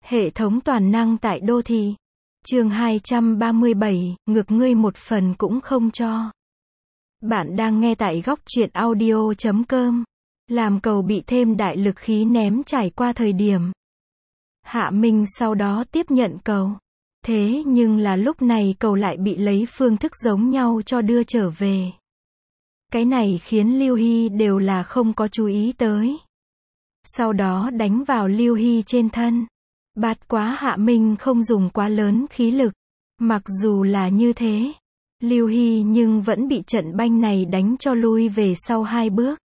Hệ thống toàn năng tại đô thị. Chương 237, ngược ngươi một phần cũng không cho. Bạn đang nghe tại góc truyện audio.com. Làm cầu bị thêm đại lực khí ném trải qua thời điểm. Hạ Minh sau đó tiếp nhận cầu. Thế nhưng là lúc này cầu lại bị lấy phương thức giống nhau cho đưa trở về. Cái này khiến Lưu Hy đều là không có chú ý tới. Sau đó đánh vào Lưu Hy trên thân. Bạt quá Hạ Minh không dùng quá lớn khí lực. Mặc dù là như thế, Lưu Hy nhưng vẫn bị trận banh này đánh cho lui về sau 2 bước.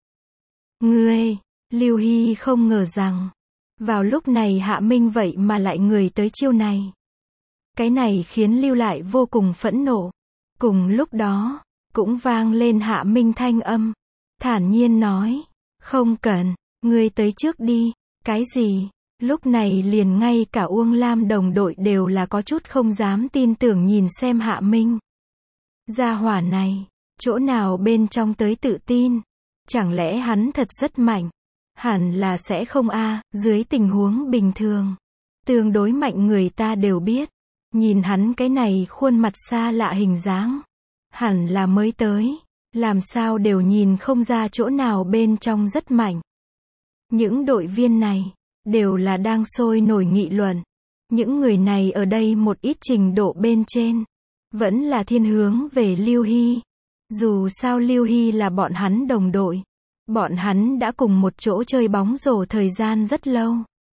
Lưu Hy không ngờ rằng, vào lúc này Hạ Minh vậy mà lại người tới chiêu này. Cái này khiến Lưu lại vô cùng phẫn nộ. Cùng lúc đó, cũng vang lên Hạ Minh thanh âm. Thản nhiên nói, không cần, ngươi tới trước đi. Cái gì? Lúc này liền ngay cả Uông Lam đồng đội đều là có chút không dám tin tưởng nhìn xem Hạ Minh. Gia hỏa này, chỗ nào bên trong tới tự tin? Chẳng lẽ hắn thật rất mạnh? Hẳn là sẽ không a, dưới tình huống bình thường. Tương đối mạnh người ta đều biết. Nhìn hắn cái này khuôn mặt xa lạ hình dáng. Hẳn là mới tới. Làm sao đều nhìn không ra chỗ nào bên trong rất mạnh. Những đội viên này đều là đang sôi nổi nghị luận. Những người này ở đây một ít trình độ bên trên vẫn là thiên hướng về Lưu Hy. Dù sao Lưu Hy là bọn hắn đồng đội. Bọn hắn đã cùng một chỗ chơi bóng rổ thời gian rất lâu.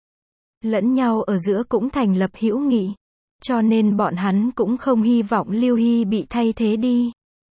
Lẫn nhau ở giữa cũng thành lập hữu nghị. Cho nên bọn hắn cũng không hy vọng Lưu Hy bị thay thế đi.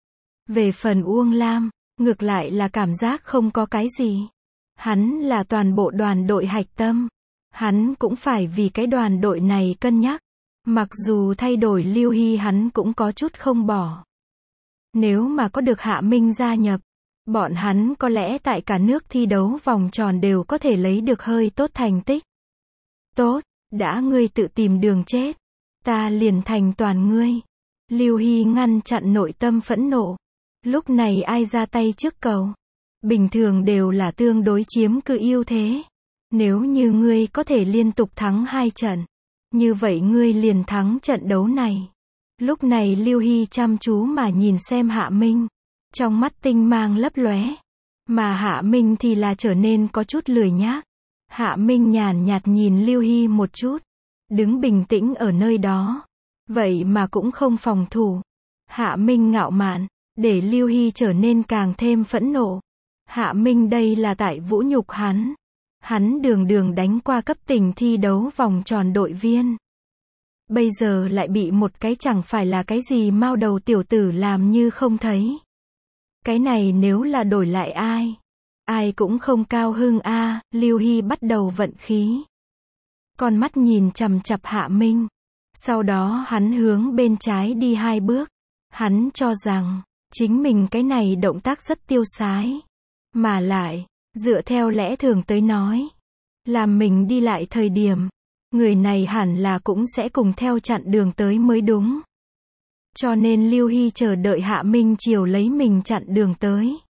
Về phần Uông Lam, ngược lại là cảm giác không có cái gì. Hắn là toàn bộ đoàn đội hạch tâm. Hắn cũng phải vì cái đoàn đội này cân nhắc. Mặc dù thay đổi Lưu Hy hắn cũng có chút không bỏ. Nếu mà có được Hạ Minh gia nhập, bọn hắn có lẽ tại cả nước thi đấu vòng tròn đều có thể lấy được hơi tốt thành tích. Tốt, đã ngươi tự tìm đường chết, ta liền thành toàn ngươi. Lưu Hy ngăn chặn nội tâm phẫn nộ. Lúc này ai ra tay trước cầu, bình thường đều là tương đối chiếm cứ ưu thế. Nếu như ngươi có thể liên tục thắng 2 trận, như vậy ngươi liền thắng trận đấu này. Lúc này Lưu Hy chăm chú mà nhìn xem Hạ Minh. Trong mắt tinh mang lấp lóe. Mà Hạ Minh thì là trở nên có chút lười nhác. Hạ Minh nhàn nhạt nhìn Lưu Hy một chút. Đứng bình tĩnh ở nơi đó. Vậy mà cũng không phòng thủ. Hạ Minh ngạo mạn, để Lưu Hy trở nên càng thêm phẫn nộ. Hạ Minh đây là tại vũ nhục hắn. Hắn đường đánh qua cấp tỉnh thi đấu vòng tròn đội viên. Bây giờ lại bị một cái chẳng phải là cái gì mao đầu tiểu tử làm như không thấy. Cái này nếu là đổi lại ai? Ai cũng không cao hưng a. Lưu Hy bắt đầu vận khí. Con mắt nhìn chằm chằm Hạ Minh. Sau đó hắn hướng bên trái đi 2 bước. Hắn cho rằng, chính mình cái này động tác rất tiêu sái. Mà lại, dựa theo lẽ thường tới nói, làm mình đi lại thời điểm, người này hẳn là cũng sẽ cùng theo chặn đường tới mới đúng. Cho nên Lưu Hy chờ đợi Hạ Minh chiều lấy mình chặn đường tới.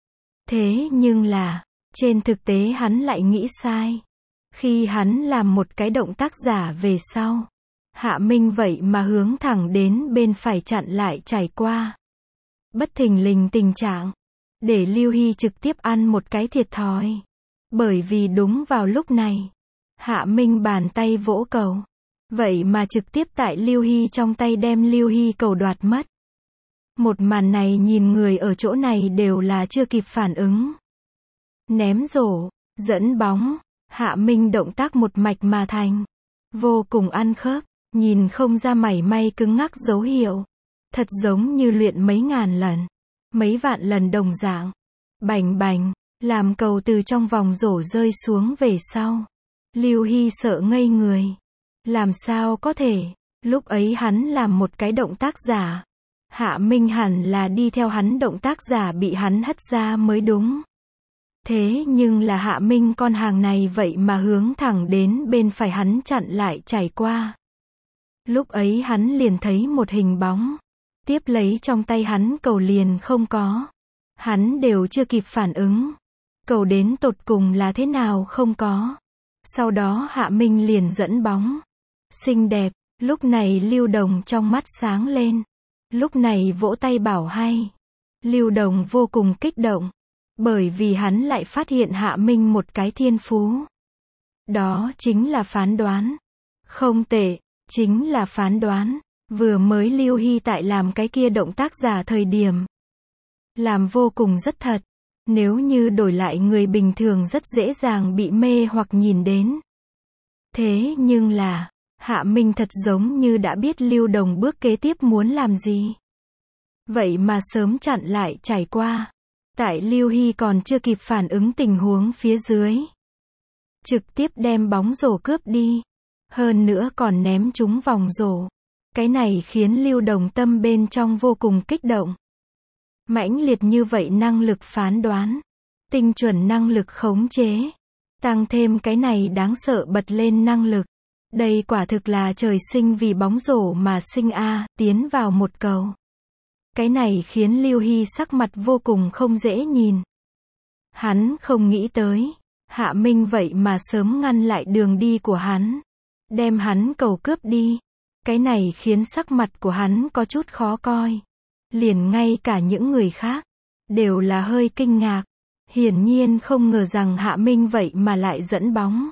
Thế nhưng là, trên thực tế hắn lại nghĩ sai. Khi hắn làm một cái động tác giả về sau, Hạ Minh vậy mà hướng thẳng đến bên phải chặn lại trải qua. Bất thình lình tình trạng, để Lưu Hy trực tiếp ăn một cái thiệt thòi. Bởi vì đúng vào lúc này, Hạ Minh bàn tay vỗ cầu. Vậy mà trực tiếp tại Lưu Hy trong tay đem Lưu Hy cầu đoạt mất. Một màn này nhìn người ở chỗ này đều là chưa kịp phản ứng. Ném rổ, dẫn bóng, Hạ Minh động tác một mạch mà thành. Vô cùng ăn khớp, nhìn không ra mảy may cứng ngắc dấu hiệu. Thật giống như luyện mấy ngàn lần, mấy vạn lần đồng dạng. Bành bành, làm cầu từ trong vòng rổ rơi xuống về sau. Lưu Hy sợ ngây người. Làm sao có thể? Lúc ấy hắn làm một cái động tác giả. Hạ Minh hẳn là đi theo hắn động tác giả bị hắn hất ra mới đúng. Thế nhưng là Hạ Minh con hàng này vậy mà hướng thẳng đến bên phải hắn chặn lại trải qua. Lúc ấy hắn liền thấy một hình bóng. Tiếp lấy trong tay hắn cầu liền không có. Hắn đều chưa kịp phản ứng. Cầu đến tột cùng là thế nào không có. Sau đó Hạ Minh liền dẫn bóng. xinh đẹp. Lúc này Lưu Đồng trong mắt sáng lên. Lúc này vỗ tay bảo hay. Lưu Đồng vô cùng kích động. Bởi vì hắn lại phát hiện Hạ Minh một cái thiên phú. Đó chính là phán đoán. Không tệ, chính là phán đoán. Vừa mới Lưu Hy tại làm cái kia động tác giả thời điểm. Làm vô cùng rất thật. Nếu như đổi lại người bình thường rất dễ dàng bị mê hoặc nhìn đến. Thế nhưng là, Hạ Minh thật giống như đã biết Lưu Đồng bước kế tiếp muốn làm gì. Vậy mà sớm chặn lại trải qua. Tại Lưu Hy còn chưa kịp phản ứng tình huống phía dưới. Trực tiếp đem bóng rổ cướp đi. Hơn nữa còn ném trúng vòng rổ. Cái này khiến Lưu Đồng tâm bên trong vô cùng kích động. Mãnh liệt như vậy năng lực phán đoán. Tinh chuẩn năng lực khống chế. Tăng thêm cái này đáng sợ bật lên năng lực. Đây quả thực là trời sinh vì bóng rổ mà sinh a, tiến vào một cầu. Cái này khiến Lưu Hy sắc mặt vô cùng không dễ nhìn. Hắn không nghĩ tới. Hạ Minh vậy mà sớm ngăn lại đường đi của hắn. Đem hắn cầu cướp đi. Cái này khiến sắc mặt của hắn có chút khó coi. Liền ngay cả những người khác. Đều là hơi kinh ngạc. Hiển nhiên không ngờ rằng Hạ Minh vậy mà lại dẫn bóng.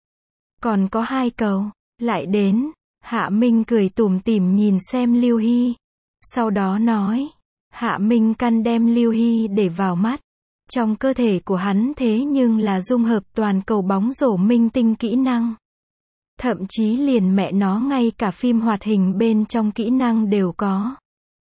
Còn có 2 cầu. Lại đến. Hạ Minh cười tủm tỉm nhìn xem Lưu Hy. Sau đó nói. Hạ Minh căn đem Lưu Hy để vào mắt. Trong cơ thể của hắn thế nhưng là dung hợp toàn cầu bóng rổ minh tinh kỹ năng. Thậm chí liền mẹ nó ngay cả phim hoạt hình bên trong kỹ năng đều có.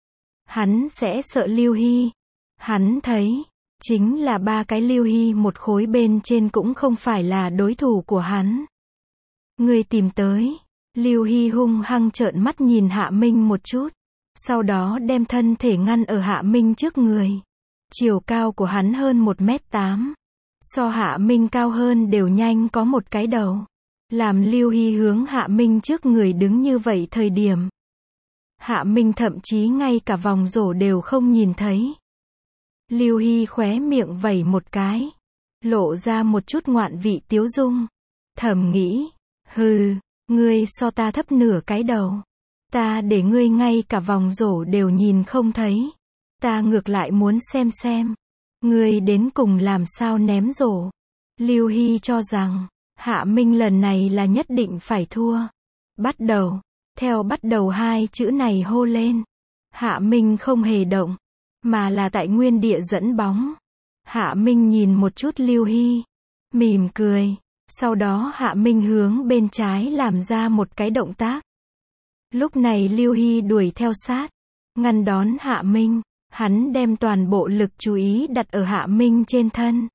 Hắn sẽ sợ Lưu Hy. Hắn thấy, chính là 3 cái Lưu Hy một khối bên trên cũng không phải là đối thủ của hắn. Người tìm tới. Lưu Hy hung hăng trợn mắt nhìn Hạ Minh một chút. Sau đó đem thân thể ngăn ở Hạ Minh trước người. Chiều cao của hắn hơn 1m8. So Hạ Minh cao hơn đều nhanh có một cái đầu. Làm Lưu Hy hướng Hạ Minh trước người đứng như vậy thời điểm. Hạ Minh thậm chí ngay cả vòng rổ đều không nhìn thấy. Lưu Hy khóe miệng vẩy một cái. Lộ ra một chút ngoạn vị tiếu dung. Thầm nghĩ. Hừ, ngươi so ta thấp nửa cái đầu. Ta để ngươi ngay cả vòng rổ đều nhìn không thấy. Ta ngược lại muốn xem. Ngươi đến cùng làm sao ném rổ. Lưu Hy cho rằng. Hạ Minh lần này là nhất định phải thua. Bắt đầu. Theo bắt đầu 2 chữ này hô lên. Hạ Minh không hề động. Mà là tại nguyên địa dẫn bóng. Hạ Minh nhìn một chút Lưu Hy. Mỉm cười. Sau đó Hạ Minh hướng bên trái làm ra một cái động tác. Lúc này Lưu Hy đuổi theo sát. Ngăn đón Hạ Minh. Hắn đem toàn bộ lực chú ý đặt ở Hạ Minh trên thân.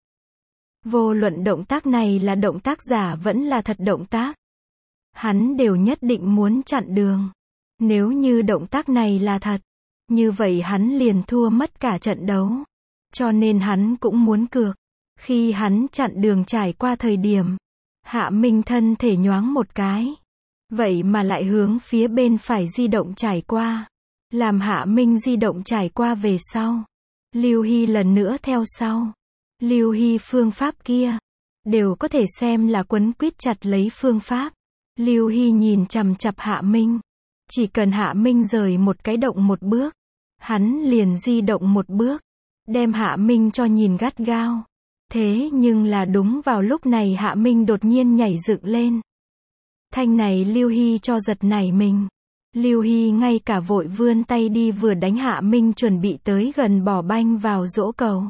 Vô luận động tác này là động tác giả vẫn là thật động tác. Hắn đều nhất định muốn chặn đường. Nếu như động tác này là thật, như vậy hắn liền thua mất cả trận đấu. Cho nên hắn cũng muốn cược. Khi hắn chặn đường trải qua thời điểm, Hạ Minh thân thể nhoáng một cái. Vậy mà lại hướng phía bên phải di động trải qua. Làm Hạ Minh di động trải qua về sau. Lưu Hy lần nữa theo sau. Lưu Hy phương pháp kia. Đều có thể xem là quấn quýt chặt lấy phương pháp. Lưu Hy nhìn chằm chằm Hạ Minh. Chỉ cần Hạ Minh rời một cái động một bước. Hắn liền di động một bước. Đem Hạ Minh cho nhìn gắt gao. Thế nhưng là đúng vào lúc này Hạ Minh đột nhiên nhảy dựng lên. Thanh này Lưu Hy cho giật nảy mình. Lưu Hy ngay cả vội vươn tay đi vừa đánh Hạ Minh chuẩn bị tới gần bỏ banh vào rổ cầu.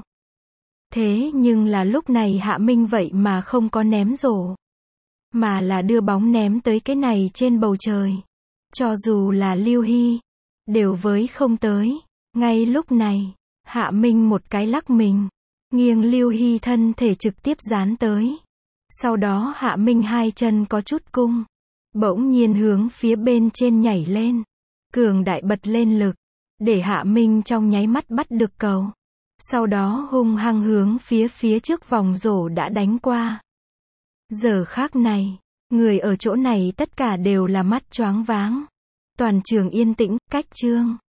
Thế nhưng là lúc này Hạ Minh vậy mà không có ném rổ. Mà là đưa bóng ném tới cái này trên bầu trời. Cho dù là Lưu Hy. Đều với không tới. Ngay lúc này. Hạ Minh một cái lắc mình. Nghiêng Lưu Hy thân thể trực tiếp dán tới. Sau đó Hạ Minh 2 chân có chút cung. Bỗng nhiên hướng phía bên trên nhảy lên. Cường đại bật lên lực. Để Hạ Minh trong nháy mắt bắt được cầu. Sau đó hung hăng hướng phía trước vòng rổ đã đánh qua. Giờ khác này, người ở chỗ này tất cả đều là mắt choáng váng. Toàn trường yên tĩnh, cách chương.